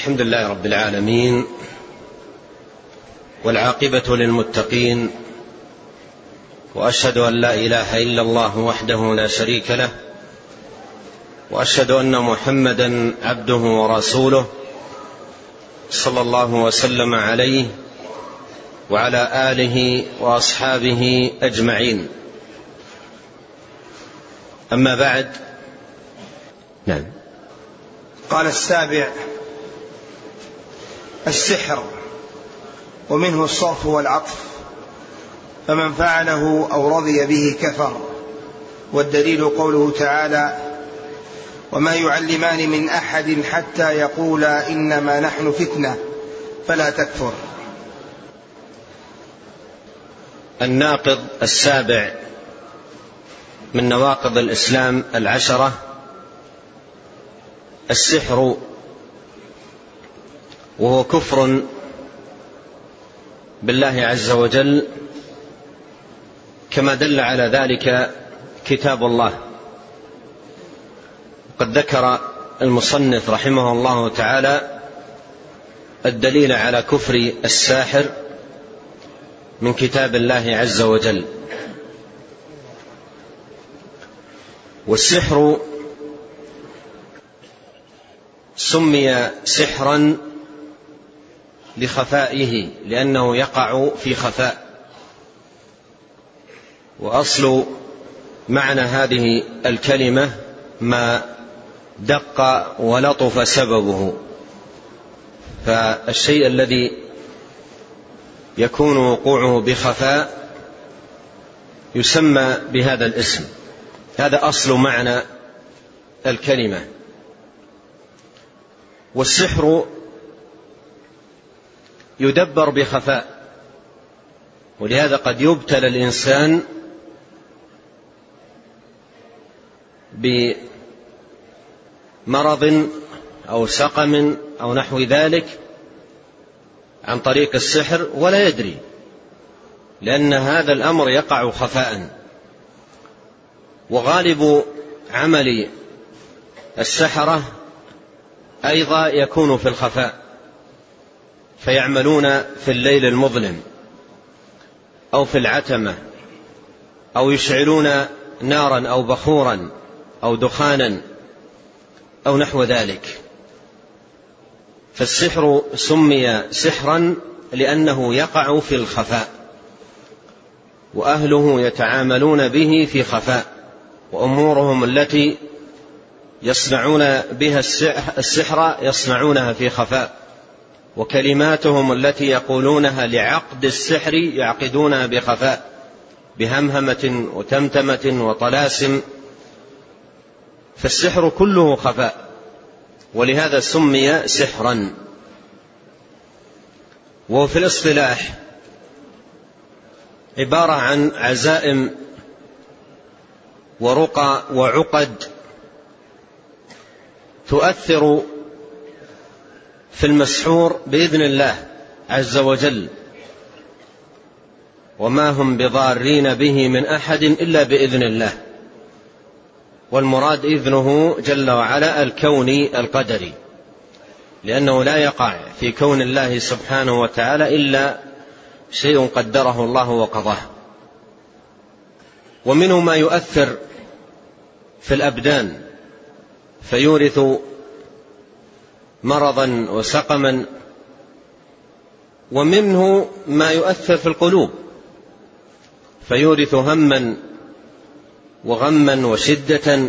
الحمد لله رب العالمين، والعاقبة للمتقين، وأشهد أن لا إله إلا الله وحده لا شريك له، وأشهد أن محمدا عبده ورسوله صلى الله وسلم عليه وعلى آله وأصحابه أجمعين. أما بعد. نعم. قال السابع: السحر ومنه الصرف والعطف، فمن فعله أو رضي به كفر. والدليل قوله تعالى: وما يعلمان من أحد حتى يقولا إنما نحن فتنة فلا تكفر. الناقض السابع من نواقض الإسلام 10: السحر، وهو كفر بالله عز وجل، كما دل على ذلك كتاب الله. قد ذكر المصنف رحمه الله تعالى الدليل على كفر الساحر من كتاب الله عز وجل. والسحر سمي سحرا لخفائه، لأنه يقع في خفاء. وأصل معنى هذه الكلمة ما دق ولطف سببه، فالشيء الذي يكون وقوعه بخفاء يسمى بهذا الاسم. هذا أصل معنى الكلمة. والسحر يدبر بخفاء، ولهذا قد يبتلى الإنسان بمرض أو سقم أو نحو ذلك عن طريق السحر ولا يدري، لأن هذا الأمر يقع خفاء. وغالب عمل السحرة أيضا يكون في الخفاء، فيعملون في الليل المظلم أو في العتمة، أو يشعلون نارا أو بخورا أو دخانا أو نحو ذلك. فالسحر سمي سحرا لأنه يقع في الخفاء، وأهله يتعاملون به في خفاء، وأمورهم التي يصنعون بها السحر يصنعونها في خفاء، وكلماتهم التي يقولونها لعقد السحر يعقدونها بخفاء، بهمهمة وتمتمة وطلاسم. فالسحر كله خفاء، ولهذا سمي سحرا. وفي الاصطلاح عبارة عن عزائم ورقى وعقد تؤثر في المسحور بإذن الله عز وجل، وما هم بضارين به من أحد إلا بإذن الله. والمراد إذنه جل وعلا الكوني القدري، لأنه لا يقع في كون الله سبحانه وتعالى إلا شيء قدره الله وقضاه. ومنه ما يؤثر في الأبدان فيورث مرضا وسقما، ومنه ما يؤثر في القلوب فيورث هما وغما وشدة،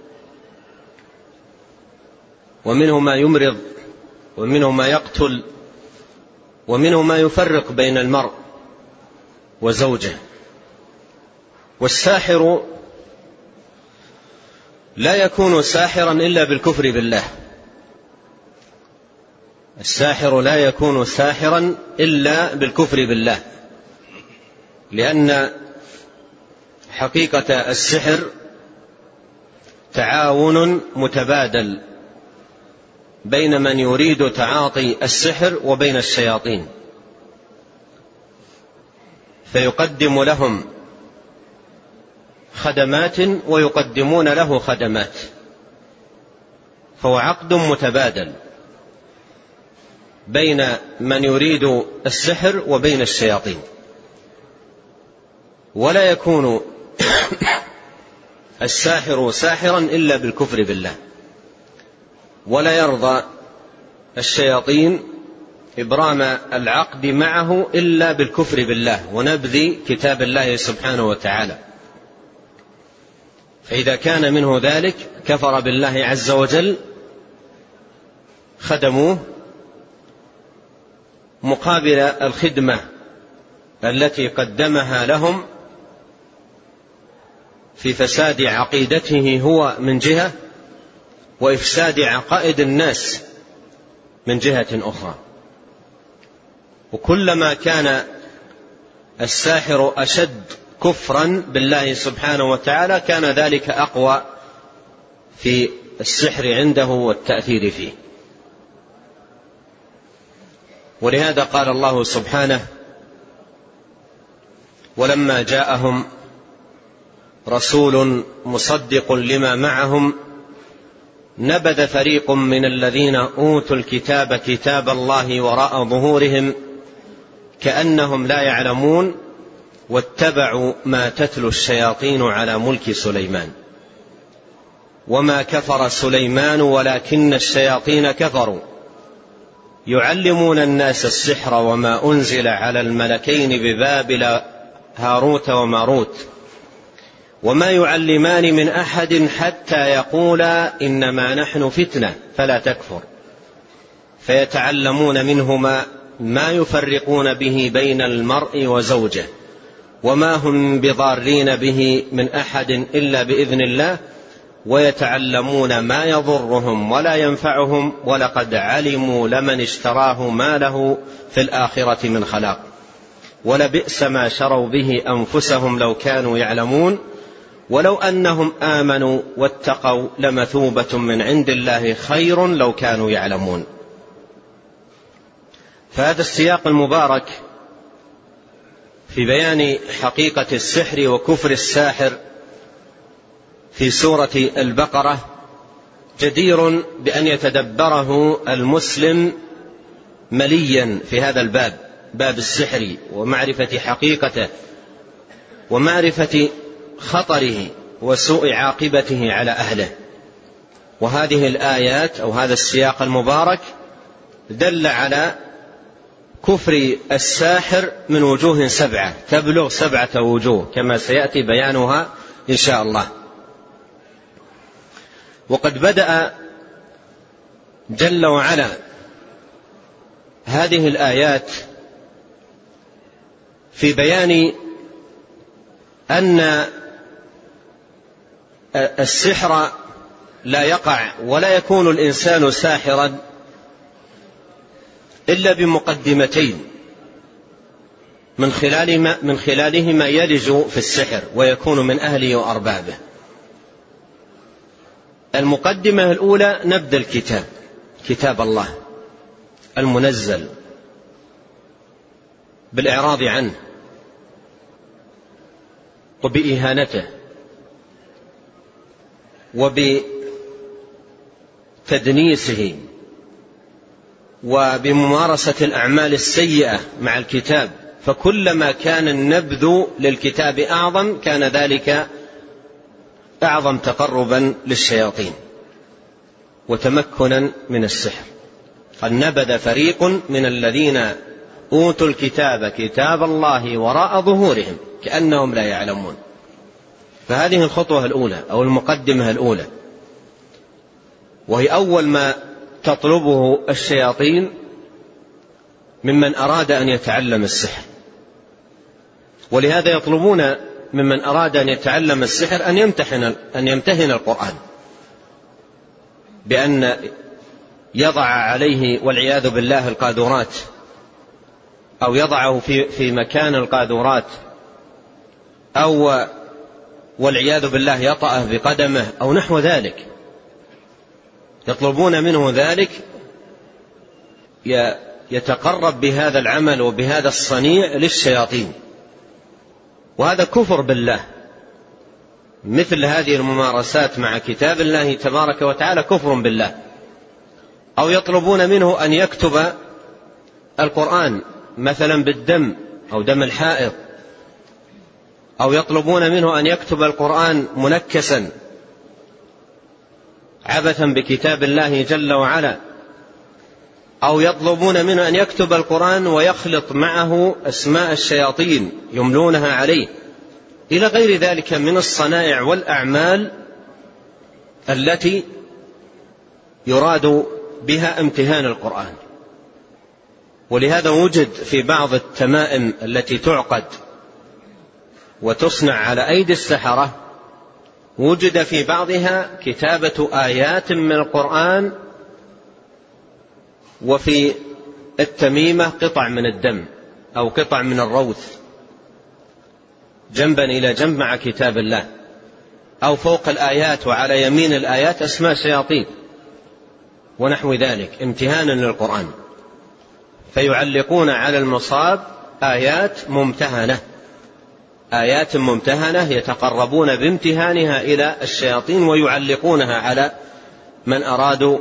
ومنه ما يمرض، ومنه ما يقتل، ومنه ما يفرق بين المرء وزوجه. والساحر لا يكون ساحرا إلا بالكفر بالله. الساحر لا يكون ساحرا إلا بالكفر بالله، لأن حقيقة السحر تعاون متبادل بين من يريد تعاطي السحر وبين الشياطين، فيقدم لهم خدمات ويقدمون له خدمات، فهو عقد متبادل. بين من يريد السحر وبين الشياطين، ولا يكون الساحر ساحرا إلا بالكفر بالله، ولا يرضى الشياطين إبرام العقد معه إلا بالكفر بالله ونبذ كتاب الله سبحانه وتعالى. فإذا كان منه ذلك كفر بالله عز وجل، خدموه مقابل الخدمة التي قدمها لهم في فساد عقيدته هو من جهة، وإفساد عقائد الناس من جهة أخرى. وكلما كان الساحر أشد كفرا بالله سبحانه وتعالى كان ذلك أقوى في السحر عنده والتأثير فيه. ولهذا قال الله سبحانه: ولما جاءهم رسول مصدق لما معهم نبذ فريق من الذين أوتوا الكتاب كتاب الله وراء ظهورهم كأنهم لا يعلمون واتبعوا ما تتلو الشياطين على ملك سليمان وما كفر سليمان ولكن الشياطين كفروا يعلمون الناس السحر وما أنزل على الملكين ببابل هاروت وماروت وما يعلمان من أحد حتى يقولا إنما نحن فتنة فلا تكفر فيتعلمون منهما ما يفرقون به بين المرء وزوجه وما هم بضارين به من أحد إلا بإذن الله ويتعلمون ما يضرهم ولا ينفعهم ولقد علموا لمن اشتراه ما له في الآخرة من خلاق ولبئس ما شروا به أنفسهم لو كانوا يعلمون ولو أنهم آمنوا واتقوا لمثوبة من عند الله خير لو كانوا يعلمون. فهذا السياق المبارك في بيان حقيقة السحر وكفر الساحر في سورة البقرة جدير بأن يتدبره المسلم مليا في هذا الباب، باب السحر ومعرفة حقيقته ومعرفة خطره وسوء عاقبته على أهله. وهذه الآيات أو هذا السياق المبارك دل على كفر الساحر من وجوه 7 تبلغ 7 وجوه كما سيأتي بيانها إن شاء الله. وقد بدأ جل وعلا هذه الآيات في بيان أن السحر لا يقع ولا يكون الإنسان ساحرا إلا بمقدمتين من خلالهما يلج في السحر ويكون من أهله وأربابه. المقدمة الأولى نبذ الكتاب، كتاب الله المنزل، بالإعراض عنه وبإهانته وبتدنيسه وبممارسة الأعمال السيئة مع الكتاب. فكلما كان النبذ للكتاب أعظم كان ذلك أعظم تقربا للشياطين وتمكنا من السحر. قد نبذ فريق من الذين أوتوا الكتاب كتاب الله وراء ظهورهم كأنهم لا يعلمون. فهذه الخطوة الأولى أو المقدمة الأولى، وهي أول ما تطلبه الشياطين ممن أراد أن يتعلم السحر. ولهذا يطلبون ممن أراد أن يتعلم السحر أن يمتهن القرآن بأن يضع عليه والعياذ بالله القاذورات أو يضعه في مكان القاذورات أو والعياذ بالله يطأه بقدمه أو نحو ذلك. يطلبون منه ذلك يتقرب بهذا العمل وبهذا الصنيع للشياطين، وهذا كفر بالله. مثل هذه الممارسات مع كتاب الله تبارك وتعالى كفر بالله. أو يطلبون منه أن يكتب القرآن مثلا بالدم أو دم الحائض، أو يطلبون منه أن يكتب القرآن منكسا عبثا بكتاب الله جل وعلا، أو يطلبون منه أن يكتب القرآن ويخلط معه أسماء الشياطين يملونها عليه، إلى غير ذلك من الصنائع والأعمال التي يراد بها امتهان القرآن. ولهذا وجد في بعض التمائم التي تعقد وتصنع على أيدي السحرة، وجد في بعضها كتابة آيات من القرآن، وفي التميمة قطع من الدم أو قطع من الروث جنبا إلى جنب مع كتاب الله، أو فوق الآيات وعلى يمين الآيات أسماء شياطين ونحو ذلك امتهانا للقرآن، فيعلقون على المصاب آيات ممتهنة يتقربون بامتهانها إلى الشياطين ويعلقونها على من أرادوا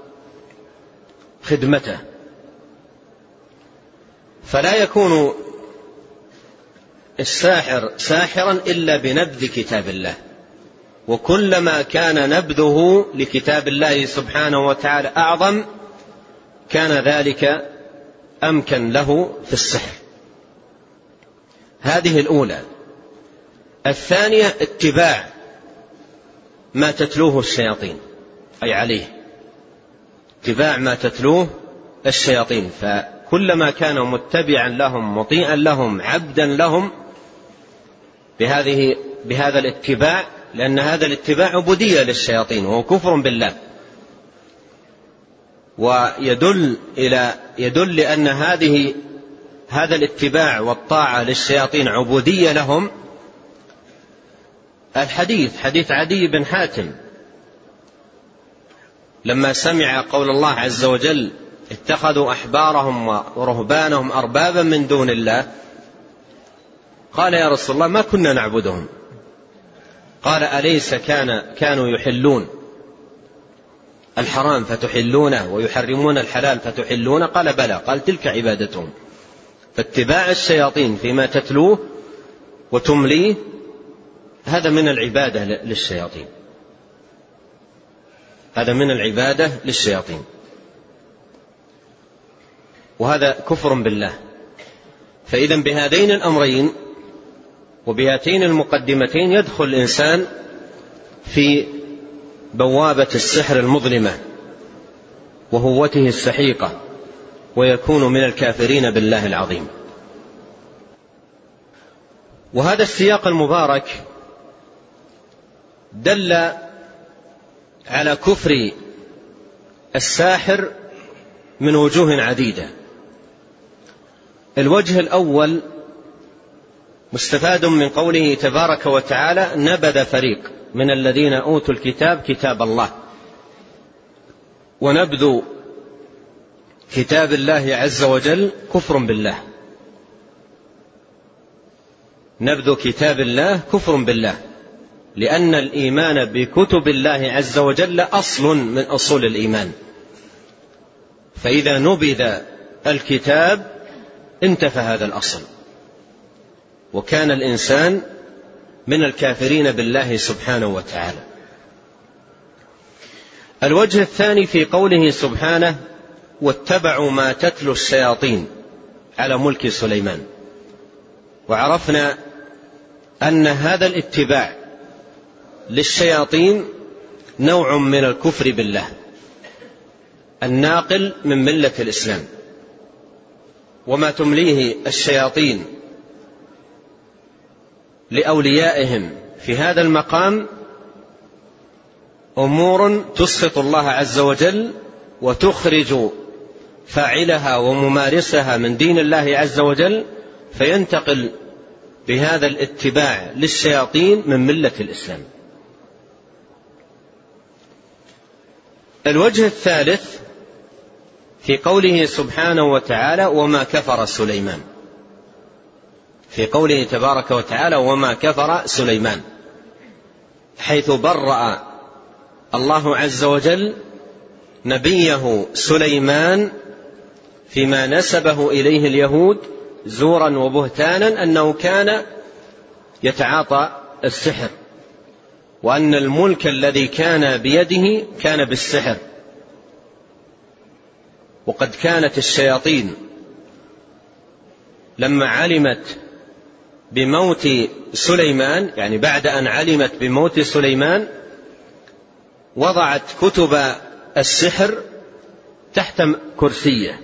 خدمته. فلا يكون الساحر ساحرا إلا بنبذ كتاب الله، وكلما كان نبذه لكتاب الله سبحانه وتعالى أعظم كان ذلك أمكن له في السحر. هذه الأولى. الثانية اتباع ما تتلوه الشياطين، أي عليه اتباع ما تتلوه الشياطين، فكلما كان متبعا لهم مطيعا لهم عبدا لهم بهذا الاتباع، لأن هذا الاتباع عبودية للشياطين وهو كفر بالله، ويدل لأن هذا الاتباع والطاعة للشياطين عبودية لهم حديث عدي بن حاتم لما سمع قول الله عز وجل اتخذوا أحبارهم ورهبانهم أربابا من دون الله، قال يا رسول الله ما كنا نعبدهم. قال أليس كانوا يحلون الحرام فتحلونه ويحرمون الحلال فتحلونه؟ قال بلى. قال تلك عبادتهم. فاتباع الشياطين فيما تتلوه وتمليه هذا من العبادة للشياطين، وهذا كفر بالله. فإذا بهذين الأمرين وبهاتين المقدمتين يدخل الإنسان في بوابة السحر المظلمة وهوته السحيقة، ويكون من الكافرين بالله العظيم. وهذا السياق المبارك دل على كفر الساحر من وجوه عديدة. الوجه الأول مستفاد من قوله تبارك وتعالى نبذ فريق من الذين أوتوا الكتاب كتاب الله. ونبذ كتاب الله عز وجل كفر بالله، نبذ كتاب الله كفر بالله، لأن الإيمان بكتب الله عز وجل أصل من أصول الإيمان، فإذا نبذ الكتاب انتفى هذا الأصل، وكان الإنسان من الكافرين بالله سبحانه وتعالى. الوجه الثاني في قوله سبحانه واتبعوا ما تتلو الشياطين على ملك سليمان. وعرفنا أن هذا الاتباع للشياطين نوع من الكفر بالله الناقل من ملة الإسلام. وما تمليه الشياطين لأوليائهم في هذا المقام أمور تسخط الله عز وجل وتخرج فاعلها وممارسها من دين الله عز وجل، فينتقل بهذا الاتباع للشياطين من ملة الإسلام. الوجه الثالث في قوله سبحانه وتعالى وما كفر سليمان، في قوله تبارك وتعالى وما كفر سليمان، حيث برأ الله عز وجل نبيه سليمان فيما نسبه إليه اليهود زورا وبهتانا أنه كان يتعاطى السحر، وأن الملك الذي كان بيده كان بالسحر. وقد كانت الشياطين لما علمت بموت سليمان، يعني بعد أن علمت بموت سليمان، وضعت كتب السحر تحت كرسيه،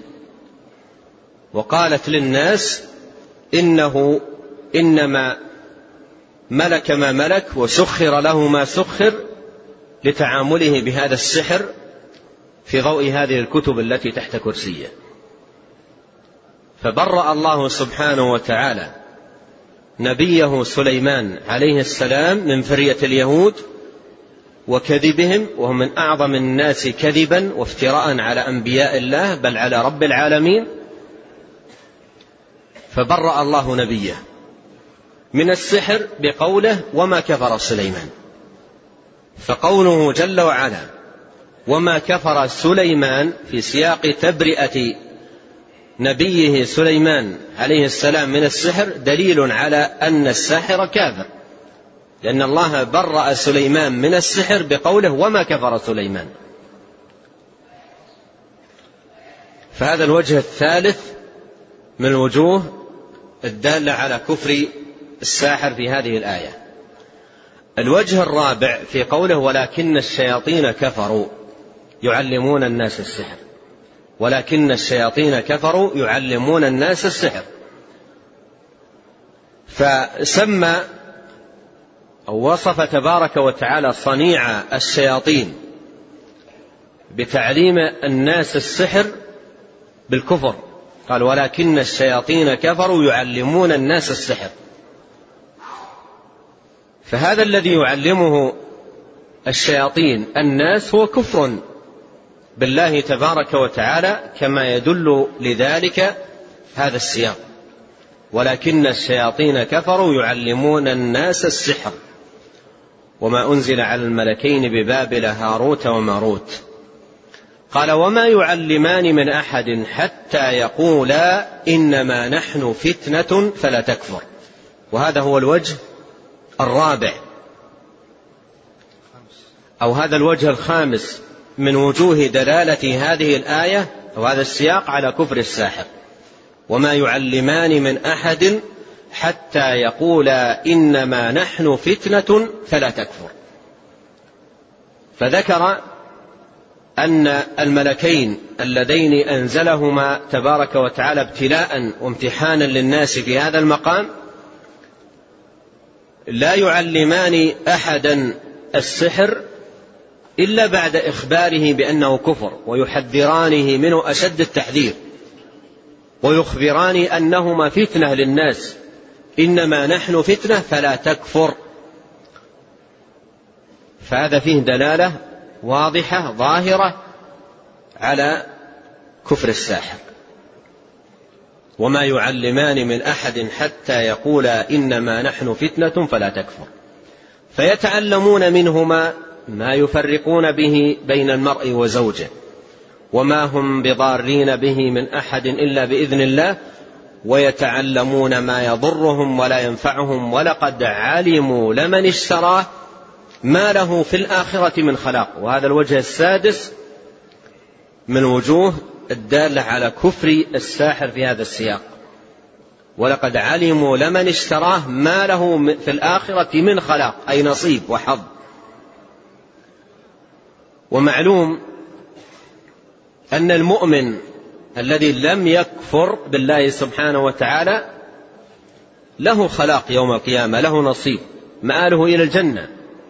وقالت للناس إنه إنما ملك ما ملك وسخر له ما سخر لتعامله بهذا السحر في ضوء هذه الكتب التي تحت كرسيه. فبرأ الله سبحانه وتعالى نبيه سليمان عليه السلام من فرية اليهود وكذبهم، وهم من أعظم الناس كذبا وافتراء على أنبياء الله بل على رب العالمين. فبرأ الله نبيه من السحر بقوله وما كفر سليمان. فقوله جل وعلا وما كفر سليمان في سياق تبرئة نبيه سليمان عليه السلام من السحر دليل على أن الساحر كافر، لأن الله برأ سليمان من السحر بقوله وما كفر سليمان. فهذا الوجه الثالث من الوجوه الدالة على كفر الساحر في هذه الآية. الوجه الرابع في قوله ولكن الشياطين كفروا يعلمون الناس السحر، ولكن الشياطين كفروا يعلمون الناس السحر. فسمى أو وصف تبارك وتعالى صنيع الشياطين بتعليم الناس السحر بالكفر، قال ولكن الشياطين كفروا يعلمون الناس السحر. فهذا الذي يعلمه الشياطين الناس هو كفر بالله تبارك وتعالى، كما يدل لذلك هذا السياق ولكن الشياطين كفروا يعلمون الناس السحر وما أنزل على الملكين ببابل هاروت وماروت. قال وما يعلمان من أحد حتى يقولا إنما نحن فتنة فلا تكفر. وهذا هو الوجه الرابع أو هذا الوجه الخامس من وجوه دلالة هذه الآية وهذا السياق على كفر الساحر. وما يعلمان من أحد حتى يقولا إنما نحن فتنة فلا تكفر. فذكر أن الملكين اللذين أنزلهما تبارك وتعالى ابتلاء وامتحانا للناس في هذا المقام لا يعلمان أحدا السحر إلا بعد إخباره بأنه كفر، ويحذرانه منه أشد التحذير، ويخبران أنهما فتنة للناس إنما نحن فتنة فلا تكفر. فهذا فيه دلالة واضحة ظاهرة على كفر الساحر. وما يعلمان من أحد حتى يقولا إنما نحن فتنة فلا تكفر. فيتعلمون منهما ما يفرقون به بين المرء وزوجه، وما هم بضارين به من أحد إلا بإذن الله، ويتعلمون ما يضرهم ولا ينفعهم، ولقد علموا لمن اشتراه ما له في الآخرة من خلاق. وهذا الوجه السادس من وجوه الدالة على كفر الساحر في هذا السياق. ولقد علموا لمن اشتراه ما له في الآخرة من خلاق، أي نصيب وحظ. ومعلوم أن المؤمن الذي لم يكفر بالله سبحانه وتعالى له خلاق يوم القيامة، له نصيب، مآله إلى الجنة.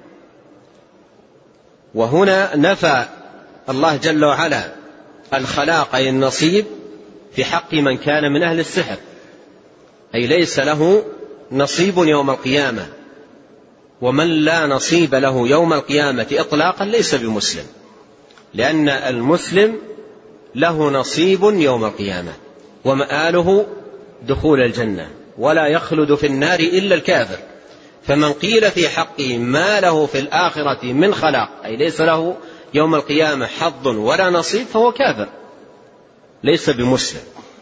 وهنا نفى الله جل وعلا الخلاق أي النصيب في حق من كان من أهل السحر، أي ليس له نصيب يوم القيامة. ومن لا نصيب له يوم القيامة إطلاقا ليس بمسلم، لأن المسلم له نصيب يوم القيامة ومآله دخول الجنة، ولا يخلد في النار إلا الكافر. فمن قيل في حقه ما له في الآخرة من خلاق، أي ليس له يوم القيامة حظ ولا نصيب، فهو كافر ليس بمسلم.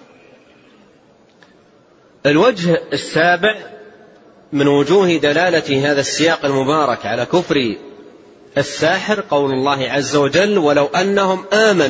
الوجه السابع من وجوه دلالة هذا السياق المبارك على كفر الساحر قول الله عز وجل: ولو أنهم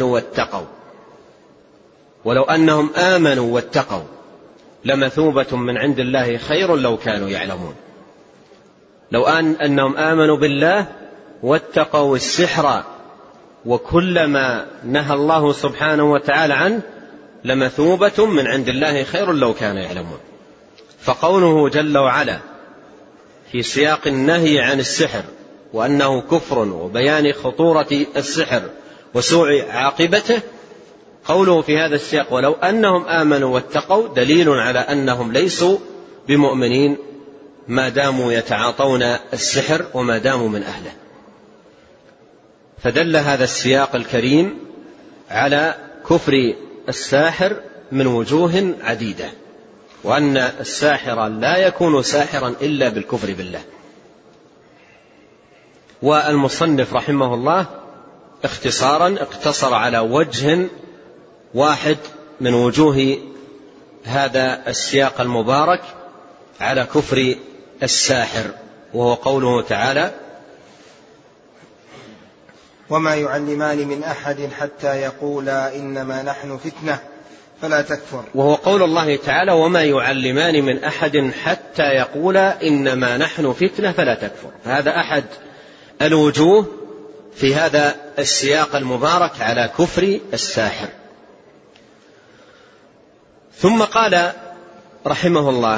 آمنوا واتقوا لمثوبة من عند الله خير لو كانوا يعلمون. لو أنهم آمنوا بالله واتقوا السحر وكل ما نهى الله سبحانه وتعالى عنه لمثوبة من عند الله خير لو كانوا يعلمون. فقوله جل وعلا في سياق النهي عن السحر وأنه كفر وبيان خطورة السحر وسوء عاقبته، قوله في هذا السياق ولو أنهم آمنوا واتقوا دليل على أنهم ليسوا بمؤمنين ما داموا يتعاطون السحر وما داموا من أهله. فدل هذا السياق الكريم على كفر الساحر من وجوه عديدة، وأن الساحر لا يكون ساحرا إلا بالكفر بالله. والمصنف رحمه الله اختصارا اقتصر على وجه واحد من وجوه هذا السياق المبارك على كفر الساحر، وهو قوله تعالى: وما يعلمان من أحد حتى يقولا إنما نحن فتنة فلا تكفر. وهو قول الله تعالى: وما يعلمان من أحد حتى يقولا إنما نحن فتنة فلا تكفر. هذا أحد الوجوه في هذا السياق المبارك على كفر الساحر. ثم قال رحمه الله: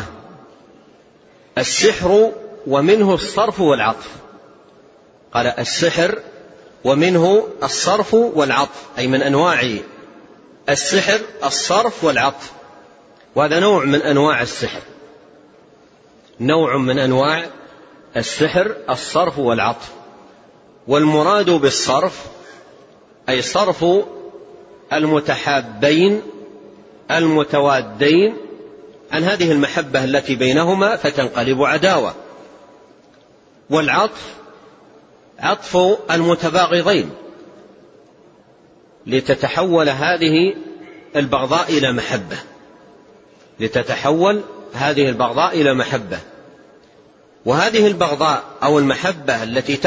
السحر ومنه الصرف والعطف. قال: السحر ومنه الصرف والعطف، أي من أنواع السحر الصرف والعطف، وهذا نوع من أنواع السحر، نوع من أنواع السحر الصرف والعطف. والمراد بالصرف أي صرف المتحابين المتوادين عن هذه المحبة التي بينهما فتنقلب عداوة. والعطف عطف المتباغضين لتتحول هذه البغضاء إلى محبة، لتتحول هذه البغضاء إلى محبة. وهذه البغضاء أو المحبة التي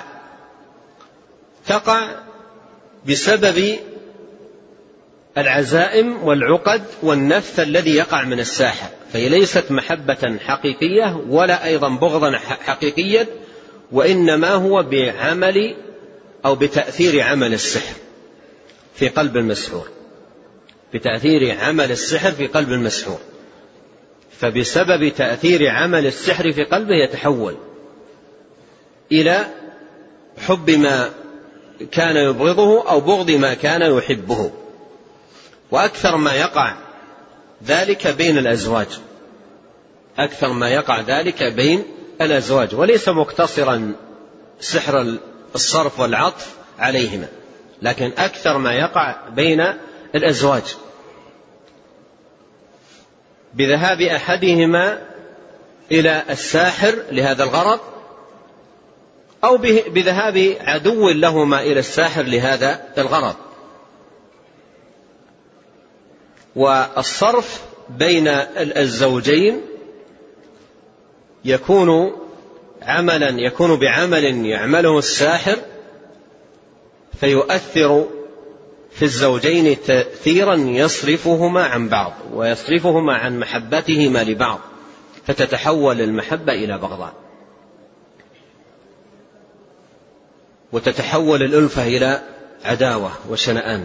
تقع بسبب العزائم والعقد والنفث الذي يقع من الساحر، فهي ليست محبة حقيقية ولا أيضا بغضا حقيقيا، وإنما هو بعمل أو بتأثير عمل السحر في قلب المسحور، بتأثير عمل السحر في قلب المسحور. فبسبب تأثير عمل السحر في قلبه يتحول إلى حب ما كان يبغضه أو بغض ما كان يحبه. وأكثر ما يقع ذلك بين الأزواج، أكثر ما يقع ذلك بين الأزواج، وليس مقتصرا سحر الصرف والعطف عليهما، لكن أكثر ما يقع بين الأزواج بذهاب أحدهما إلى الساحر لهذا الغرض، أو بذهاب عدو لهما إلى الساحر لهذا الغرض. والصرف بين الزوجين يكون بعمل يعمله الساحر فيؤثر في الزوجين تأثيرا يصرفهما عن بعض ويصرفهما عن محبتهما لبعض، فتتحول المحبة إلى بغضاء، وتتحول الألفة إلى عداوة وشنآن.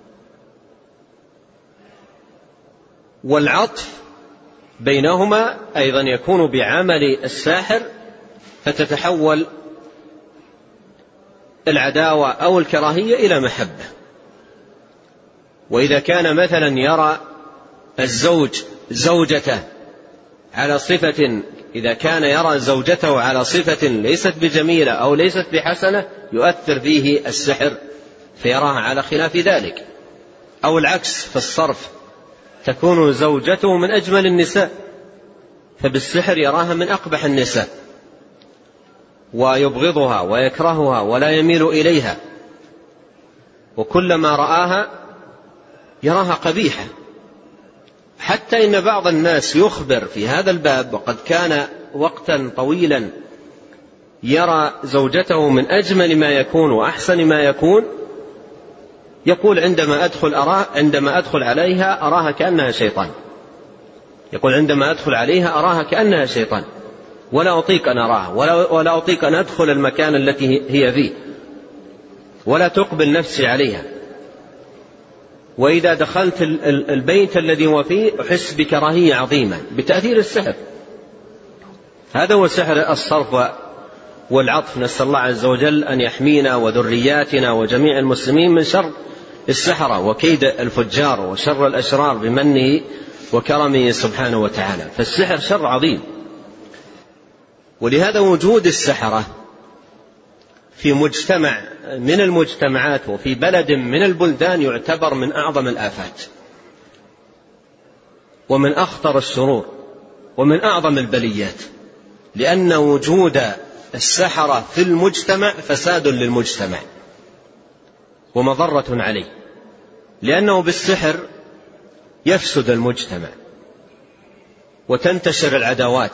والعطف بينهما أيضا يكون بعمل الساحر، فتتحول العداوة أو الكراهية إلى محبة. وإذا كان مثلا يرى الزوج زوجته على صفة، إذا كان يرى زوجته على صفة ليست بجميلة أو ليست بحسنة يؤثر فيه السحر فيراها على خلاف ذلك. أو العكس في الصرف، تكون زوجته من أجمل النساء فبالسحر يراها من أقبح النساء ويبغضها ويكرهها ولا يميل إليها، وكلما رآها يراها قبيحة، حتى إن بعض الناس يخبر في هذا الباب، وقد كان وقتا طويلا يرى زوجته من أجمل ما يكون وأحسن ما يكون، يقول عندما أدخل عليها أراها كأنها شيطان، يقول عندما أدخل عليها أراها كأنها شيطان، ولا أطيق أن أراها، ولا أطيق أن أدخل المكان التي هي فيه، ولا تقبل نفسي عليها، وإذا دخلت البيت الذي هو فيه أحس بكراهية عظيمة بتأثير السحر. هذا هو سحر الصرف والعطف. نسأل الله عز وجل أن يحمينا وذرياتنا وجميع المسلمين من شر السحرة وكيد الفجار وشر الأشرار بمنه وكرمه سبحانه وتعالى. فالسحر شر عظيم، ولهذا وجود السحرة في مجتمع من المجتمعات وفي بلد من البلدان يعتبر من أعظم الآفات ومن أخطر الشرور ومن أعظم البليات، لأن وجود السحرة في المجتمع فساد للمجتمع ومضرة عليه، لأنه بالسحر يفسد المجتمع وتنتشر العداوات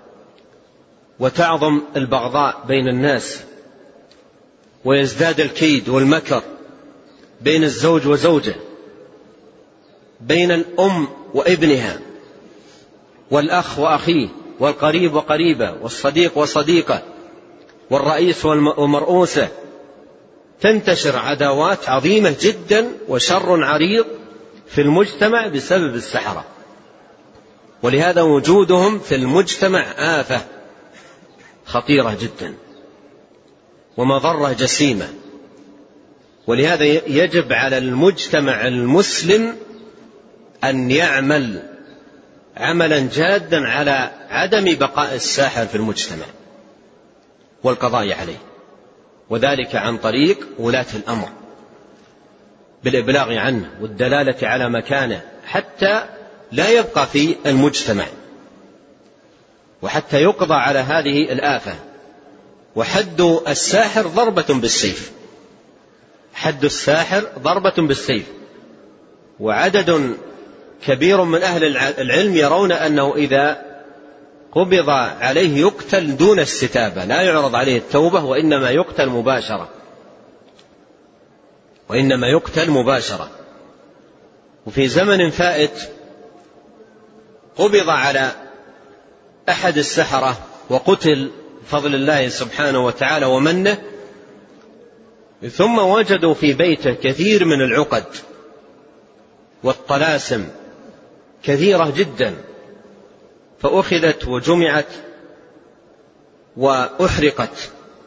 وتعظم البغضاء بين الناس، ويزداد الكيد والمكر بين الزوج وزوجه، بين الأم وابنها، والأخ وأخيه، والقريب وقريبه، والصديق وصديقه، والرئيس ومرؤوسه. تنتشر عداوات عظيمة جدا وشر عريض في المجتمع بسبب السحرة، ولهذا وجودهم في المجتمع آفة خطيرة جدا ومضرة جسيمة. ولهذا يجب على المجتمع المسلم أن يعمل عملا جادا على عدم بقاء الساحر في المجتمع والقضاء عليه، وذلك عن طريق ولاة الأمر بالإبلاغ عنه والدلالة على مكانه حتى لا يبقى في المجتمع، وحتى يقضى على هذه الآفة. وحد الساحر ضربة بالسيف، حد الساحر ضربة بالسيف. وعدد كبير من أهل العلم يرون أنه إذا قبض عليه يقتل دون استتابة، لا يعرض عليه التوبة، وإنما يقتل مباشرة. وفي زمن فائت قبض على أحد السحرة وقتل بفضل الله سبحانه وتعالى ومنه، ثم وجدوا في بيته كثير من العقد والطلاسم كثيرة جدا، فأخذت وجمعت وأحرقت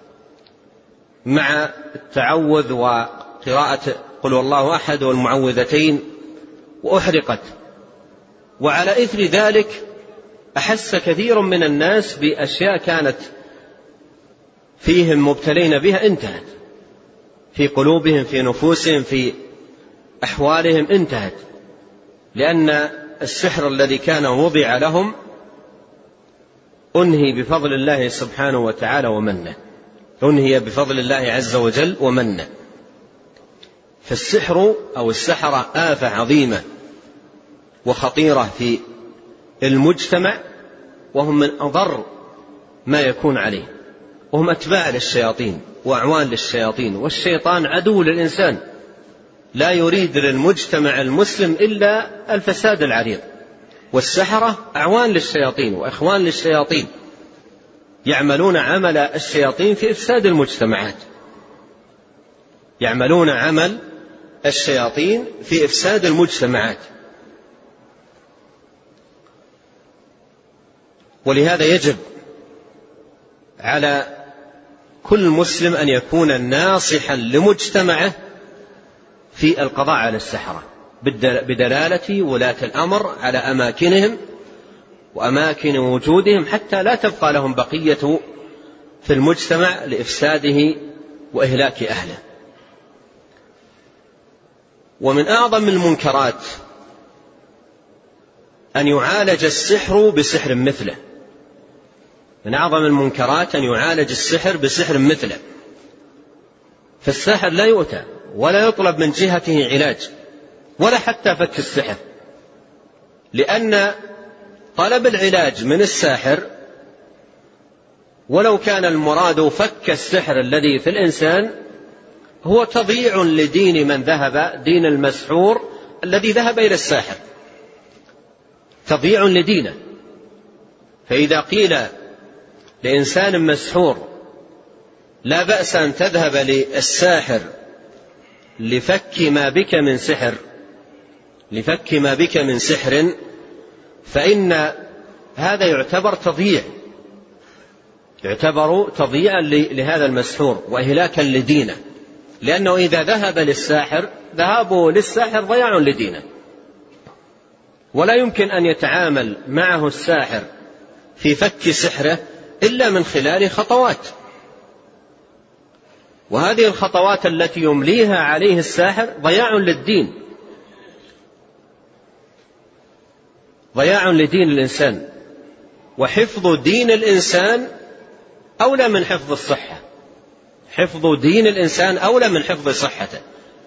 مع التعوذ وقراءة قل هو الله أحد والمعوذتين، وأحرقت. وعلى إثر ذلك أحس كثير من الناس بأشياء كانت فيهم مبتلين بها انتهت، في قلوبهم، في نفوسهم، في أحوالهم انتهت، لأن السحر الذي كان وضع لهم أنهي بفضل الله سبحانه وتعالى ومنه، أنهي بفضل الله عز وجل ومنه. فالسحر أو السحرة آفة عظيمة وخطيرة في المجتمع، وهم من أضر ما يكون عليه، وهم أتباع للشياطين وأعوان للشياطين، والشيطان عدو للإنسان، لا يريد للمجتمع المسلم إلا الفساد العريض. والسحرة أعوان للشياطين وإخوان للشياطين، يعملون عمل الشياطين في إفساد المجتمعات، يعملون عمل الشياطين في إفساد المجتمعات. ولهذا يجب على كل مسلم أن يكون ناصحا لمجتمعه في القضاء على السحرة بدلالة ولاة الأمر على أماكنهم وأماكن وجودهم، حتى لا تبقى لهم بقية في المجتمع لإفساده وإهلاك أهله. ومن أعظم المنكرات أن يعالج السحر بسحر مثله، من أعظم المنكرات أن يعالج السحر بسحر مثله. فالساحر لا يؤتى ولا يطلب من جهته علاج، ولا حتى فك السحر، لأن طلب العلاج من الساحر ولو كان المراد فك السحر الذي في الإنسان هو تضييع لدين من ذهب، دين المسحور الذي ذهب إلى الساحر، تضييع لدينه. فإذا قيل لإنسان مسحور لا بأس أن تذهب للساحر لفك ما بك من سحر، فإن هذا يعتبر تضييعا لهذا المسحور وإهلاكا لدينه، لأنه إذا ذهب للساحر ذهابه للساحر ضياع لدينه، ولا يمكن أن يتعامل معه الساحر في فك سحره إلا من خلال خطوات، وهذه الخطوات التي يمليها عليه الساحر ضياع للدين، ضياع لدين الإنسان، وحفظ دين الإنسان أولى من حفظ الصحة، حفظ دين الإنسان أولى من حفظ صحته.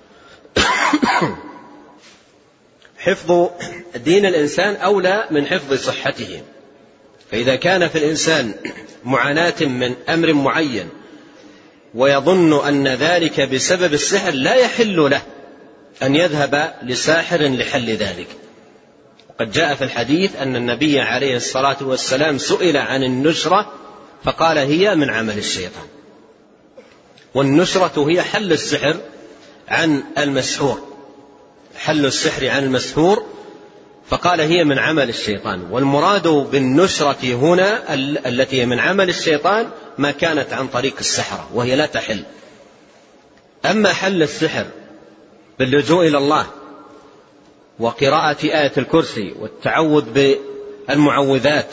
حفظ دين الإنسان أولى من حفظ صحته. فإذا كان في الإنسان معاناة من أمر معين ويظن أن ذلك بسبب السحر لا يحل له أن يذهب لساحر لحل ذلك. قد جاء في الحديث أن النبي عليه الصلاة والسلام سئل عن النشرة فقال هي من عمل الشيطان، والنشرة هي حل السحر عن المسحور، حل السحر عن المسحور، فقال هي من عمل الشيطان. والمراد بالنشرة هنا التي هي من عمل الشيطان ما كانت عن طريق السحرة وهي لا تحل. أما حل السحر باللجوء إلى الله وقراءة آية الكرسي والتعوذ بالمعوذات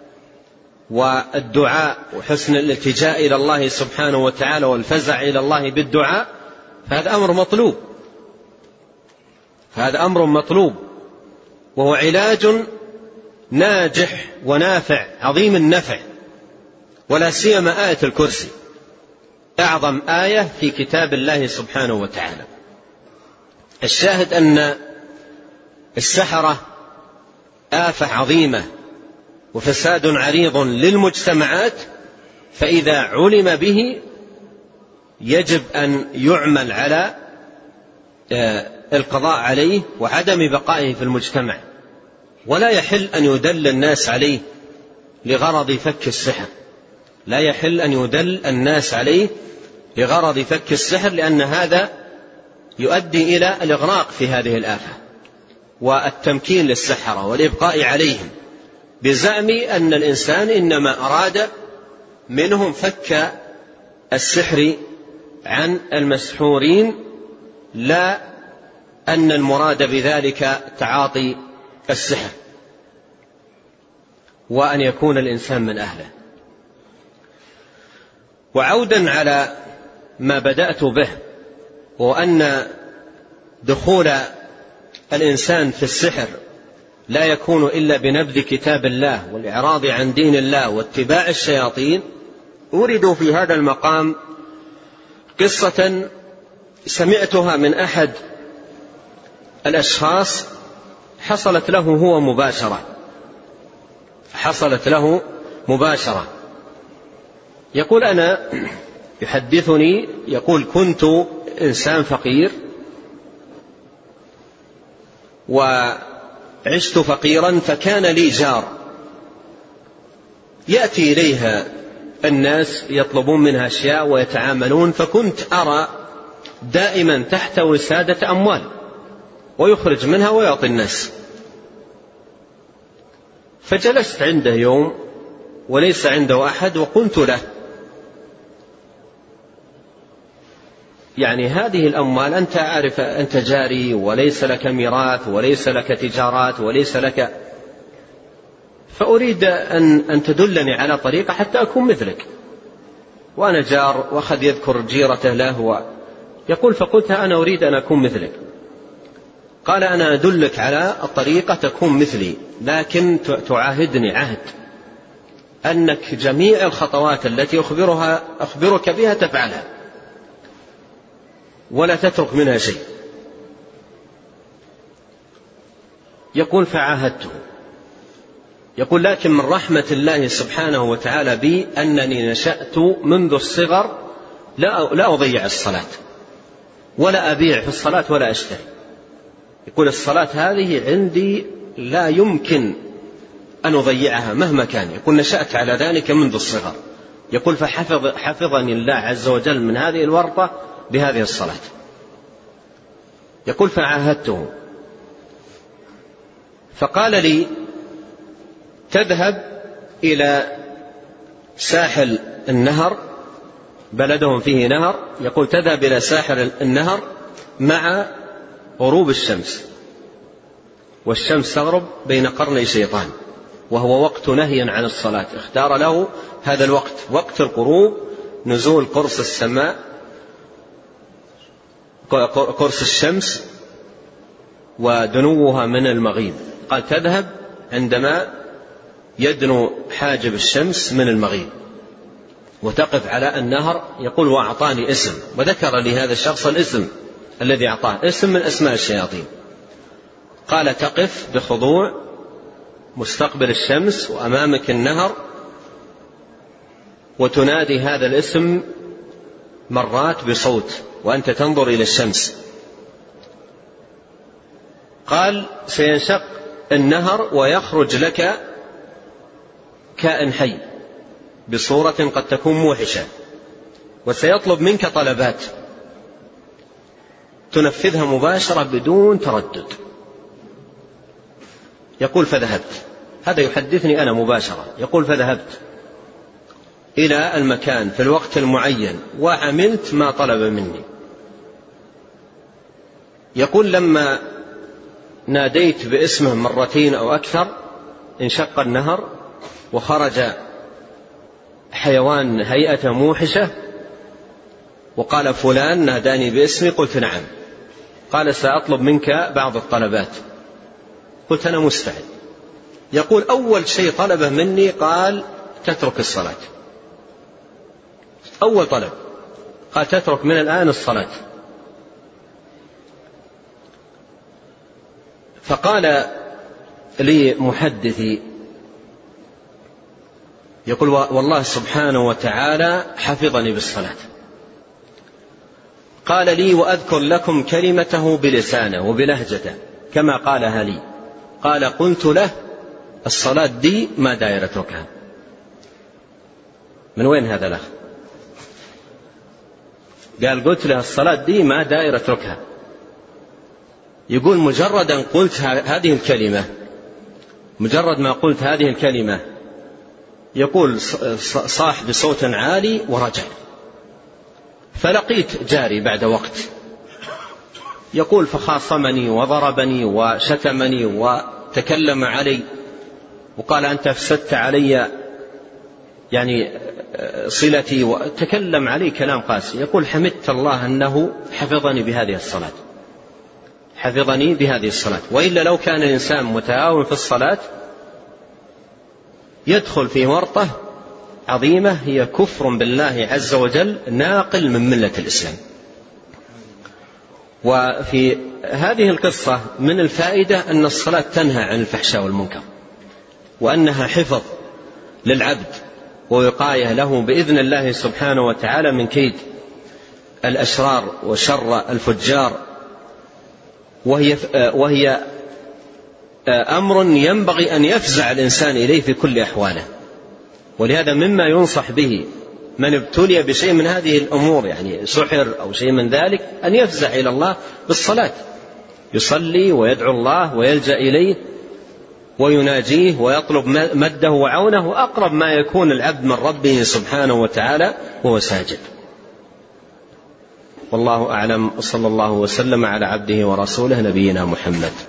والدعاء وحسن الالتجاء إلى الله سبحانه وتعالى والفزع إلى الله بالدعاء، فهذا أمر مطلوب، وهو علاج ناجح ونافع عظيم النفع، ولا سيما آية الكرسي أعظم آية في كتاب الله سبحانه وتعالى. الشاهد أن السحرة آفة عظيمة وفساد عريض للمجتمعات، فإذا علم به يجب أن يعمل على القضاء عليه وعدم بقائه في المجتمع، ولا يحل أن يدل الناس عليه لغرض فك السحر، لا يحل أن يدل الناس عليه لغرض فك السحر، لأن هذا يؤدي إلى الإغراق في هذه الآفة والتمكين للسحرة والإبقاء عليهم بزعم أن الإنسان إنما أراد منهم فك السحر عن المسحورين، لا أن المراد بذلك تعاطي السحر وأن يكون الإنسان من أهله. وعودا على ما بدأت به، وأن دخول الإنسان في السحر لا يكون إلا بنبذ كتاب الله والإعراض عن دين الله واتباع الشياطين، أورد في هذا المقام قصة سمعتها من أحد الأشخاص حصلت له مباشرة. يقول أنا يحدثني، يقول كنت إنسان فقير وعشت فقيرا، فكان لي جار يأتي إليها الناس يطلبون منها أشياء ويتعاملون، فكنت أرى دائما تحت وسادة أموال ويخرج منها ويعطي الناس. فجلست عنده يوم وليس عنده أحد، وقلت له يعني هذه الأموال أنت عارف أنت جاري وليس لك ميراث وليس لك تجارات وليس لك، فأريد أن تدلني على طريقة حتى أكون مثلك. وأنا جار، وأخذ يذكر جيرته له، يقول فقلت أنا أريد أن أكون مثلك. قال أنا أدلك على الطريقة تكون مثلي، لكن تعاهدني عهد أنك جميع الخطوات التي أخبرك بها تفعلها ولا تترك منها شيء. يقول فعاهدته. يقول لكن من رحمة الله سبحانه وتعالى بي أنني نشأت منذ الصغر لا أضيع الصلاة ولا أبيع في الصلاة ولا أشتري. يقول الصلاة هذه عندي لا يمكن أن أضيعها مهما كان. يقول نشأت على ذلك منذ الصغر. يقول فحفظني الله عز وجل من هذه الورطة بهذه الصلاة. يقول فعاهدته فقال لي تذهب إلى ساحل النهر، بلدهم فيه نهر، يقول تذهب إلى ساحل النهر مع غروب الشمس، والشمس تغرب بين قرني شيطان، وهو وقت نهي عن الصلاة. اختار له هذا الوقت، وقت الغروب، نزول قرص السماء، قرص الشمس ودنوها من المغيب. قال تذهب عندما يدنو حاجب الشمس من المغيب وتقف على النهر. يقول وأعطاني اسم، وذكر لي هذا الشخص الاسم الذي أعطاه، اسم من أسماء الشياطين. قال تقف بخضوع مستقبل الشمس وأمامك النهر، وتنادي هذا الاسم مرات بصوت وأنت تنظر إلى الشمس. قال سينشق النهر ويخرج لك كائن حي بصورة قد تكون موحشة، وسيطلب منك طلبات تنفذها مباشرة بدون تردد. يقول فذهبت، هذا يحدثني أنا مباشرة. يقول فذهبت إلى المكان في الوقت المعين وعملت ما طلب مني. يقول لما ناديت باسمه مرتين أو أكثر انشق النهر وخرج حيوان هيئة موحشة وقال فلان ناداني باسمي. قلت نعم. قال سأطلب منك بعض الطلبات. قلت أنا مستعد. يقول أول شيء طلبه مني قال تترك الصلاة. أول طلب قال تترك من الآن الصلاة. فقال لي محدثي يقول والله سبحانه وتعالى حفظني بالصلاة. قال لي وأذكر لكم كلمته بلسانه وبلهجته كما قالها لي. قال قلت له الصلاة دي ما داير اتركها. من وين هذا الأخ؟ قال قلت له الصلاة دي ما داير اتركها. يقول مجرد أن قلت هذه الكلمة، مجرد ما قلت هذه الكلمة، يقول صاح بصوت عالي ورجع. فلقيت جاري بعد وقت، يقول فخاصمني وضربني وشتمني وتكلم علي وقال أنت أفسدت علي يعني صلتي، وتكلم علي كلام قاسي. يقول حمدت الله أنه حفظني بهذه الصلاة، حفظني بهذه الصلاة. وإلا لو كان الإنسان متهاون في الصلاة يدخل في ورطة عظيمة هي كفر بالله عز وجل ناقل من ملة الإسلام. وفي هذه القصة من الفائدة أن الصلاة تنهى عن الفحشاء والمنكر، وأنها حفظ للعبد ووقاية له بإذن الله سبحانه وتعالى من كيد الأشرار وشر الفجار، وهي أمر ينبغي أن يفزع الإنسان إليه في كل أحواله. ولهذا مما ينصح به من ابتلي بشيء من هذه الأمور، يعني سحر أو شيء من ذلك، أن يفزع إلى الله بالصلاة، يصلي ويدعو الله ويلجأ إليه ويناجيه ويطلب مده وعونه، وأقرب ما يكون العبد من ربه سبحانه وتعالى وهو ساجد. والله أعلم، صلى الله وسلم على عبده ورسوله نبينا محمد.